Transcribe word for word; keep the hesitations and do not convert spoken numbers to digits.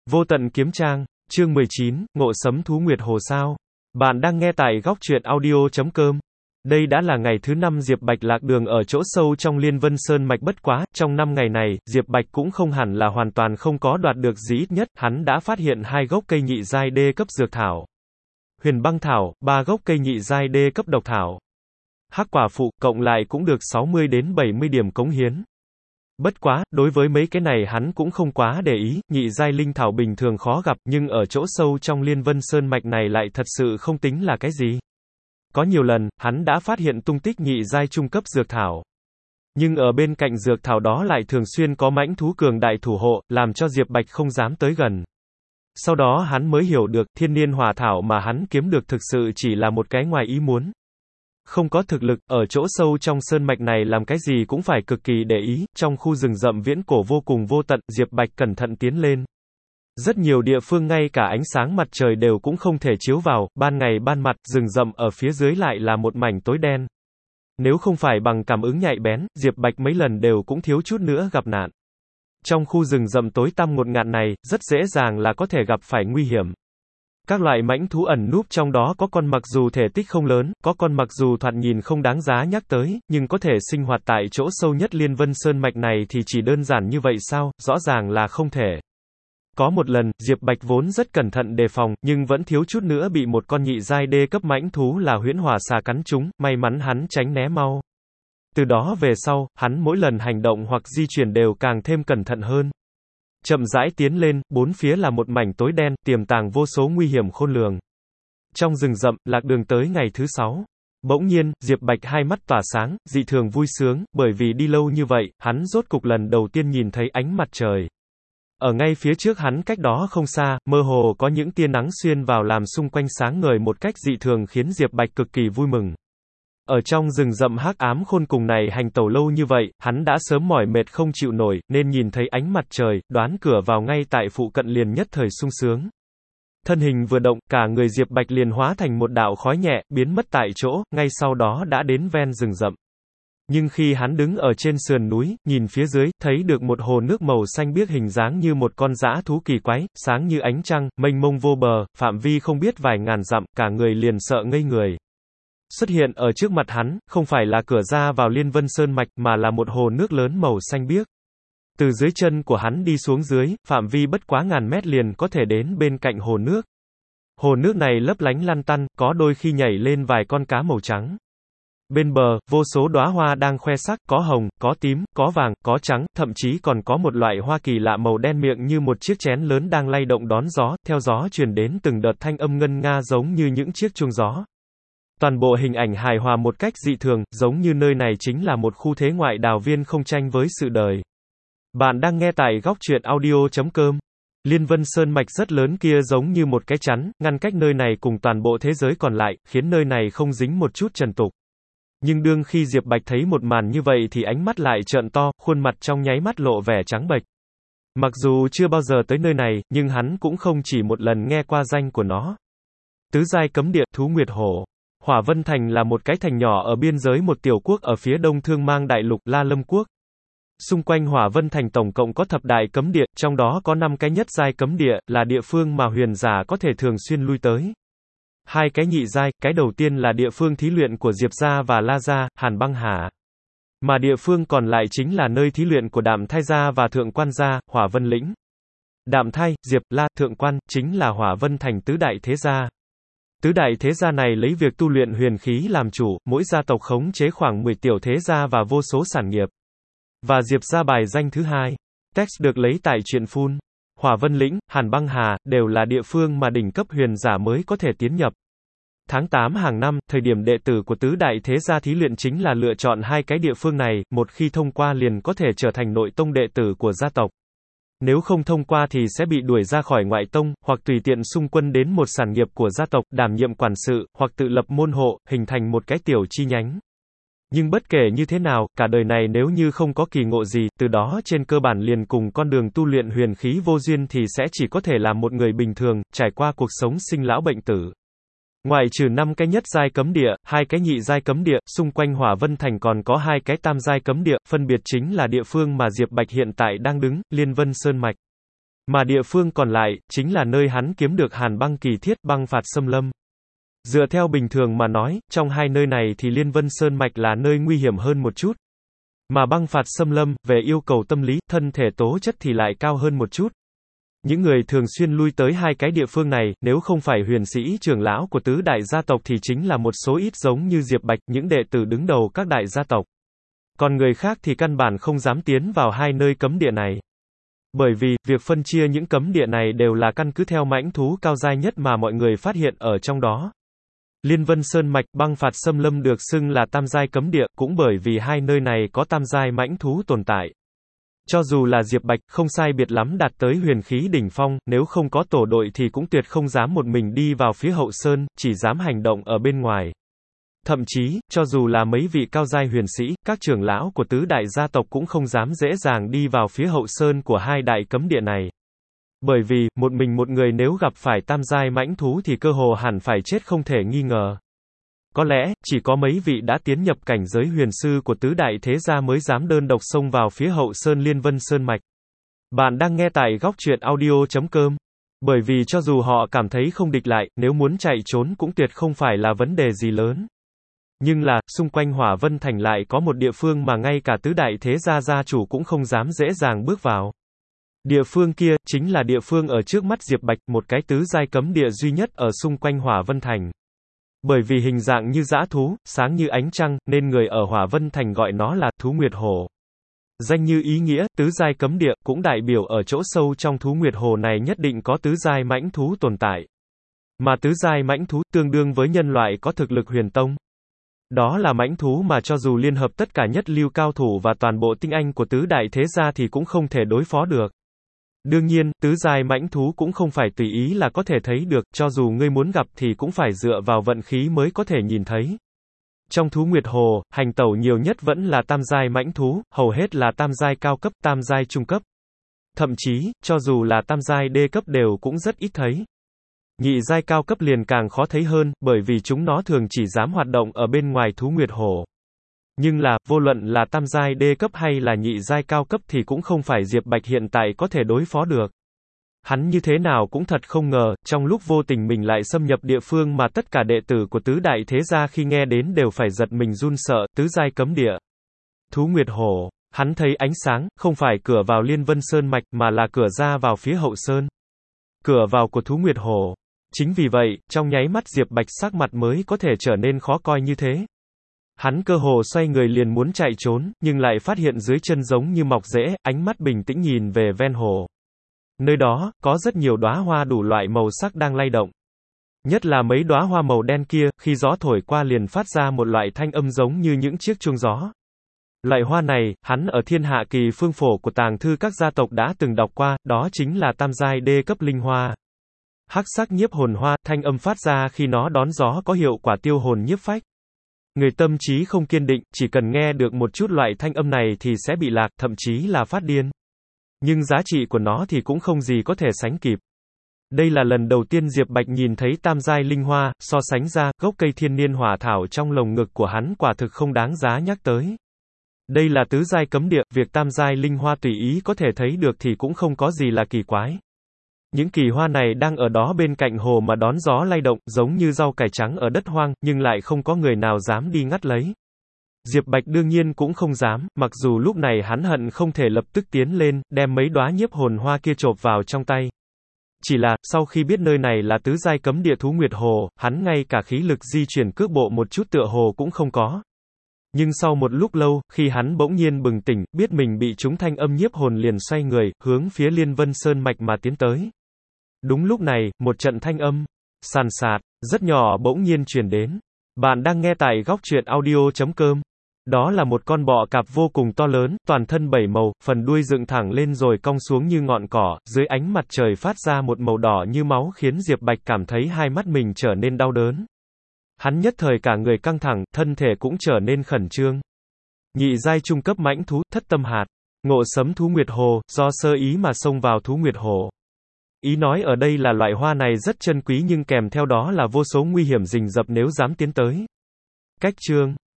Vô tận kiếm trang, chương mười chín, ngộ sấm thú nguyệt hồ sao. Bạn đang nghe tại góc truyện audio chấm com. Đây đã là ngày thứ năm Diệp Bạch lạc đường ở chỗ sâu trong Liên Vân Sơn mạch, bất quá, trong năm ngày này, Diệp Bạch cũng không hẳn là hoàn toàn không có đoạt được gì, ít nhất, hắn đã phát hiện hai gốc cây nhị giai đê cấp dược thảo. Huyền băng thảo, ba gốc cây nhị giai đê cấp độc thảo. Hắc quả phụ, cộng lại cũng được sáu mươi đến bảy mươi điểm cống hiến. Bất quá, đối với mấy cái này hắn cũng không quá để ý, nhị giai linh thảo bình thường khó gặp, nhưng ở chỗ sâu trong Liên Vân Sơn mạch này lại thật sự không tính là cái gì. Có nhiều lần, hắn đã phát hiện tung tích nhị giai trung cấp dược thảo. Nhưng ở bên cạnh dược thảo đó lại thường xuyên có mãnh thú cường đại thủ hộ, làm cho Diệp Bạch không dám tới gần. Sau đó hắn mới hiểu được, thiên niên hỏa thảo mà hắn kiếm được thực sự chỉ là một cái ngoài ý muốn. Không có thực lực, ở chỗ sâu trong sơn mạch này làm cái gì cũng phải cực kỳ để ý, trong khu rừng rậm viễn cổ vô cùng vô tận, Diệp Bạch cẩn thận tiến lên. Rất nhiều địa phương ngay cả ánh sáng mặt trời đều cũng không thể chiếu vào, ban ngày ban mặt, rừng rậm ở phía dưới lại là một mảnh tối đen. Nếu không phải bằng cảm ứng nhạy bén, Diệp Bạch mấy lần đều cũng thiếu chút nữa gặp nạn. Trong khu rừng rậm tối tăm ngột ngạt này, rất dễ dàng là có thể gặp phải nguy hiểm. Các loại mãnh thú ẩn núp trong đó có con mặc dù thể tích không lớn, có con mặc dù thoạt nhìn không đáng giá nhắc tới, nhưng có thể sinh hoạt tại chỗ sâu nhất Liên Vân Sơn mạch này thì chỉ đơn giản như vậy sao, rõ ràng là không thể. Có một lần, Diệp Bạch vốn rất cẩn thận đề phòng, nhưng vẫn thiếu chút nữa bị một con nhị giai đê cấp mãnh thú là huyễn hỏa xà cắn trúng, may mắn hắn tránh né mau. Từ đó về sau, hắn mỗi lần hành động hoặc di chuyển đều càng thêm cẩn thận hơn. Chậm rãi tiến lên, bốn phía là một mảnh tối đen, tiềm tàng vô số nguy hiểm khôn lường. Trong rừng rậm, lạc đường tới ngày thứ sáu. Bỗng nhiên, Diệp Bạch hai mắt tỏa sáng, dị thường vui sướng, bởi vì đi lâu như vậy, hắn rốt cục lần đầu tiên nhìn thấy ánh mặt trời. Ở ngay phía trước hắn cách đó không xa, mơ hồ có những tia nắng xuyên vào làm xung quanh sáng ngời một cách dị thường khiến Diệp Bạch cực kỳ vui mừng. Ở trong rừng rậm hắc ám khôn cùng này hành tẩu lâu như vậy, hắn đã sớm mỏi mệt không chịu nổi, nên nhìn thấy ánh mặt trời, đoán cửa vào ngay tại phụ cận liền nhất thời sung sướng. Thân hình vừa động, cả người Diệp Bạch liền hóa thành một đạo khói nhẹ, biến mất tại chỗ, ngay sau đó đã đến ven rừng rậm. Nhưng khi hắn đứng ở trên sườn núi, nhìn phía dưới, thấy được một hồ nước màu xanh biếc hình dáng như một con dã thú kỳ quái, sáng như ánh trăng, mênh mông vô bờ, phạm vi không biết vài ngàn dặm, cả người liền sợ ngây người. Xuất hiện ở trước mặt hắn, không phải là cửa ra vào Liên Vân Sơn mạch, mà là một hồ nước lớn màu xanh biếc. Từ dưới chân của hắn đi xuống dưới, phạm vi bất quá ngàn mét liền có thể đến bên cạnh hồ nước. Hồ nước này lấp lánh lăn tăn, có đôi khi nhảy lên vài con cá màu trắng. Bên bờ, vô số đóa hoa đang khoe sắc, có hồng, có tím, có vàng, có trắng, thậm chí còn có một loại hoa kỳ lạ màu đen miệng như một chiếc chén lớn đang lay động đón gió, theo gió truyền đến từng đợt thanh âm ngân nga giống như những chiếc chuông gió. Toàn bộ hình ảnh hài hòa một cách dị thường, giống như nơi này chính là một khu thế ngoại đào viên không tranh với sự đời. Bạn đang nghe tại góc truyện audio chấm com. Liên Vân Sơn mạch rất lớn kia giống như một cái chắn, ngăn cách nơi này cùng toàn bộ thế giới còn lại, khiến nơi này không dính một chút trần tục. Nhưng đương khi Diệp Bạch thấy một màn như vậy thì ánh mắt lại trợn to, khuôn mặt trong nháy mắt lộ vẻ trắng bệch. Mặc dù chưa bao giờ tới nơi này, nhưng hắn cũng không chỉ một lần nghe qua danh của nó. Tứ giai cấm địa, thú nguyệt hổ. Hỏa Vân Thành là một cái thành nhỏ ở biên giới một tiểu quốc ở phía đông thương mang đại lục La Lâm Quốc. Xung quanh Hỏa Vân Thành tổng cộng có thập đại cấm địa, trong đó có năm cái nhất giai cấm địa, là địa phương mà huyền giả có thể thường xuyên lui tới. Hai cái nhị giai, cái đầu tiên là địa phương thí luyện của Diệp gia và La gia, Hàn Băng Hà. Mà địa phương còn lại chính là nơi thí luyện của Đạm Thai gia và Thượng Quan gia, Hỏa Vân Lĩnh. Đạm Thai, Diệp, La, Thượng Quan, chính là Hỏa Vân Thành tứ đại thế gia. Tứ đại thế gia này lấy việc tu luyện huyền khí làm chủ, mỗi gia tộc khống chế khoảng mười tiểu thế gia và vô số sản nghiệp. Và Diệp gia bài danh thứ hai. Text được lấy tại truyện Phun. Hỏa Vân Lĩnh, Hàn Băng Hà, đều là địa phương mà đỉnh cấp huyền giả mới có thể tiến nhập. Tháng tám hàng năm, thời điểm đệ tử của tứ đại thế gia thí luyện chính là lựa chọn hai cái địa phương này, một khi thông qua liền có thể trở thành nội tông đệ tử của gia tộc. Nếu không thông qua thì sẽ bị đuổi ra khỏi ngoại tông, hoặc tùy tiện xung quân đến một sản nghiệp của gia tộc, đảm nhiệm quản sự, hoặc tự lập môn hộ, hình thành một cái tiểu chi nhánh. Nhưng bất kể như thế nào, cả đời này nếu như không có kỳ ngộ gì, từ đó trên cơ bản liền cùng con đường tu luyện huyền khí vô duyên thì sẽ chỉ có thể là một người bình thường, trải qua cuộc sống sinh lão bệnh tử. Ngoại trừ năm cái nhất giai cấm địa, hai cái nhị giai cấm địa, xung quanh Hỏa Vân Thành còn có hai cái tam giai cấm địa, phân biệt chính là địa phương mà Diệp Bạch hiện tại đang đứng, Liên Vân Sơn mạch. Mà địa phương còn lại, chính là nơi hắn kiếm được hàn băng kỳ thiết, băng phạt xâm lâm. Dựa theo bình thường mà nói, trong hai nơi này thì Liên Vân Sơn Mạch là nơi nguy hiểm hơn một chút. Mà băng phạt xâm lâm, về yêu cầu tâm lý, thân thể tố chất thì lại cao hơn một chút. Những người thường xuyên lui tới hai cái địa phương này, nếu không phải huyền sĩ trưởng lão của tứ đại gia tộc thì chính là một số ít giống như Diệp Bạch, những đệ tử đứng đầu các đại gia tộc. Còn người khác thì căn bản không dám tiến vào hai nơi cấm địa này. Bởi vì, việc phân chia những cấm địa này đều là căn cứ theo mãnh thú cao giai nhất mà mọi người phát hiện ở trong đó. Liên Vân Sơn Mạch, băng phạt xâm lâm được xưng là tam giai cấm địa, cũng bởi vì hai nơi này có tam giai mãnh thú tồn tại. Cho dù là Diệp Bạch, không sai biệt lắm đạt tới huyền khí đỉnh phong, nếu không có tổ đội thì cũng tuyệt không dám một mình đi vào phía hậu sơn, chỉ dám hành động ở bên ngoài. Thậm chí, cho dù là mấy vị cao giai huyền sĩ, các trưởng lão của tứ đại gia tộc cũng không dám dễ dàng đi vào phía hậu sơn của hai đại cấm địa này. Bởi vì, một mình một người nếu gặp phải tam giai mãnh thú thì cơ hồ hẳn phải chết không thể nghi ngờ. Có lẽ, chỉ có mấy vị đã tiến nhập cảnh giới huyền sư của tứ đại thế gia mới dám đơn độc xông vào phía hậu sơn Liên Vân Sơn Mạch. Bạn đang nghe tại góc truyện audio chấm com. Bởi vì cho dù họ cảm thấy không địch lại, nếu muốn chạy trốn cũng tuyệt không phải là vấn đề gì lớn. Nhưng là, xung quanh Hỏa Vân Thành lại có một địa phương mà ngay cả tứ đại thế gia gia chủ cũng không dám dễ dàng bước vào. Địa phương kia, chính là địa phương ở trước mắt Diệp Bạch, một cái tứ giai cấm địa duy nhất ở xung quanh Hỏa Vân Thành. Bởi vì hình dạng như dã thú, sáng như ánh trăng, nên người ở Hỏa Vân Thành gọi nó là Thú Nguyệt Hồ. Danh như ý nghĩa, tứ giai cấm địa, cũng đại biểu ở chỗ sâu trong Thú Nguyệt Hồ này nhất định có tứ giai mãnh thú tồn tại. Mà tứ giai mãnh thú, tương đương với nhân loại có thực lực huyền tông. Đó là mãnh thú mà cho dù liên hợp tất cả nhất lưu cao thủ và toàn bộ tinh anh của tứ đại thế gia thì cũng không thể đối phó được. Đương nhiên, tứ giai mãnh thú cũng không phải tùy ý là có thể thấy được, cho dù ngươi muốn gặp thì cũng phải dựa vào vận khí mới có thể nhìn thấy. Trong Thú Nguyệt Hồ, hành tẩu nhiều nhất vẫn là tam giai mãnh thú, hầu hết là tam giai cao cấp, tam giai trung cấp. Thậm chí, cho dù là tam giai đê cấp đều cũng rất ít thấy. Nhị giai cao cấp liền càng khó thấy hơn, bởi vì chúng nó thường chỉ dám hoạt động ở bên ngoài Thú Nguyệt Hồ. Nhưng là, vô luận là tam giai đê cấp hay là nhị giai cao cấp thì cũng không phải Diệp Bạch hiện tại có thể đối phó được. Hắn như thế nào cũng thật không ngờ, trong lúc vô tình mình lại xâm nhập địa phương mà tất cả đệ tử của tứ đại thế gia khi nghe đến đều phải giật mình run sợ, tứ giai cấm địa. Thú Nguyệt Hồ, hắn thấy ánh sáng, không phải cửa vào Liên Vân Sơn Mạch mà là cửa ra vào phía hậu sơn. Cửa vào của Thú Nguyệt Hồ. Chính vì vậy, trong nháy mắt Diệp Bạch sắc mặt mới có thể trở nên khó coi như thế. Hắn cơ hồ xoay người liền muốn chạy trốn, nhưng lại phát hiện dưới chân giống như mọc rễ, ánh mắt bình tĩnh nhìn về ven hồ. Nơi đó, có rất nhiều đóa hoa đủ loại màu sắc đang lay động. Nhất là mấy đóa hoa màu đen kia, khi gió thổi qua liền phát ra một loại thanh âm giống như những chiếc chuông gió. Loại hoa này, hắn ở Thiên Hạ Kỳ Phương Phổ của tàng thư các gia tộc đã từng đọc qua, đó chính là tam giai đê cấp linh hoa. Hắc sắc nhiếp hồn hoa, thanh âm phát ra khi nó đón gió có hiệu quả tiêu hồn nhiếp phách. Người tâm trí không kiên định, chỉ cần nghe được một chút loại thanh âm này thì sẽ bị lạc, thậm chí là phát điên. Nhưng giá trị của nó thì cũng không gì có thể sánh kịp. Đây là lần đầu tiên Diệp Bạch nhìn thấy tam giai linh hoa, so sánh ra, gốc cây thiên niên hỏa thảo trong lồng ngực của hắn quả thực không đáng giá nhắc tới. Đây là tứ giai cấm địa, việc tam giai linh hoa tùy ý có thể thấy được thì cũng không có gì là kỳ quái. Những kỳ hoa này đang ở đó bên cạnh hồ mà đón gió lay động, giống như rau cải trắng ở đất hoang, nhưng lại không có người nào dám đi ngắt lấy. Diệp Bạch đương nhiên cũng không dám, mặc dù lúc này hắn hận không thể lập tức tiến lên, đem mấy đóa nhiếp hồn hoa kia chộp vào trong tay. Chỉ là, sau khi biết nơi này là tứ giai cấm địa Thú Nguyệt Hồ, hắn ngay cả khí lực di chuyển cước bộ một chút tựa hồ cũng không có. Nhưng sau một lúc lâu, khi hắn bỗng nhiên bừng tỉnh, biết mình bị trúng thanh âm nhiếp hồn liền xoay người, hướng phía Liên Vân Sơn Mạch mà tiến tới. Đúng lúc này, một trận thanh âm, sàn sạt, rất nhỏ bỗng nhiên truyền đến. Bạn đang nghe tại góc truyện audio chấm com. Đó là một con bọ cạp vô cùng to lớn, toàn thân bảy màu, phần đuôi dựng thẳng lên rồi cong xuống như ngọn cỏ, dưới ánh mặt trời phát ra một màu đỏ như máu khiến Diệp Bạch cảm thấy hai mắt mình trở nên đau đớn. Hắn nhất thời cả người căng thẳng, thân thể cũng trở nên khẩn trương. Nhị giai trung cấp mãnh thú, thất tâm hạt, ngộ sấm Thú Nguyệt Hồ, do sơ ý mà xông vào Thú Nguyệt Hồ. Ý nói ở đây là loại hoa này rất chân quý nhưng kèm theo đó là vô số nguy hiểm rình rập nếu dám tiến tới. Cách chương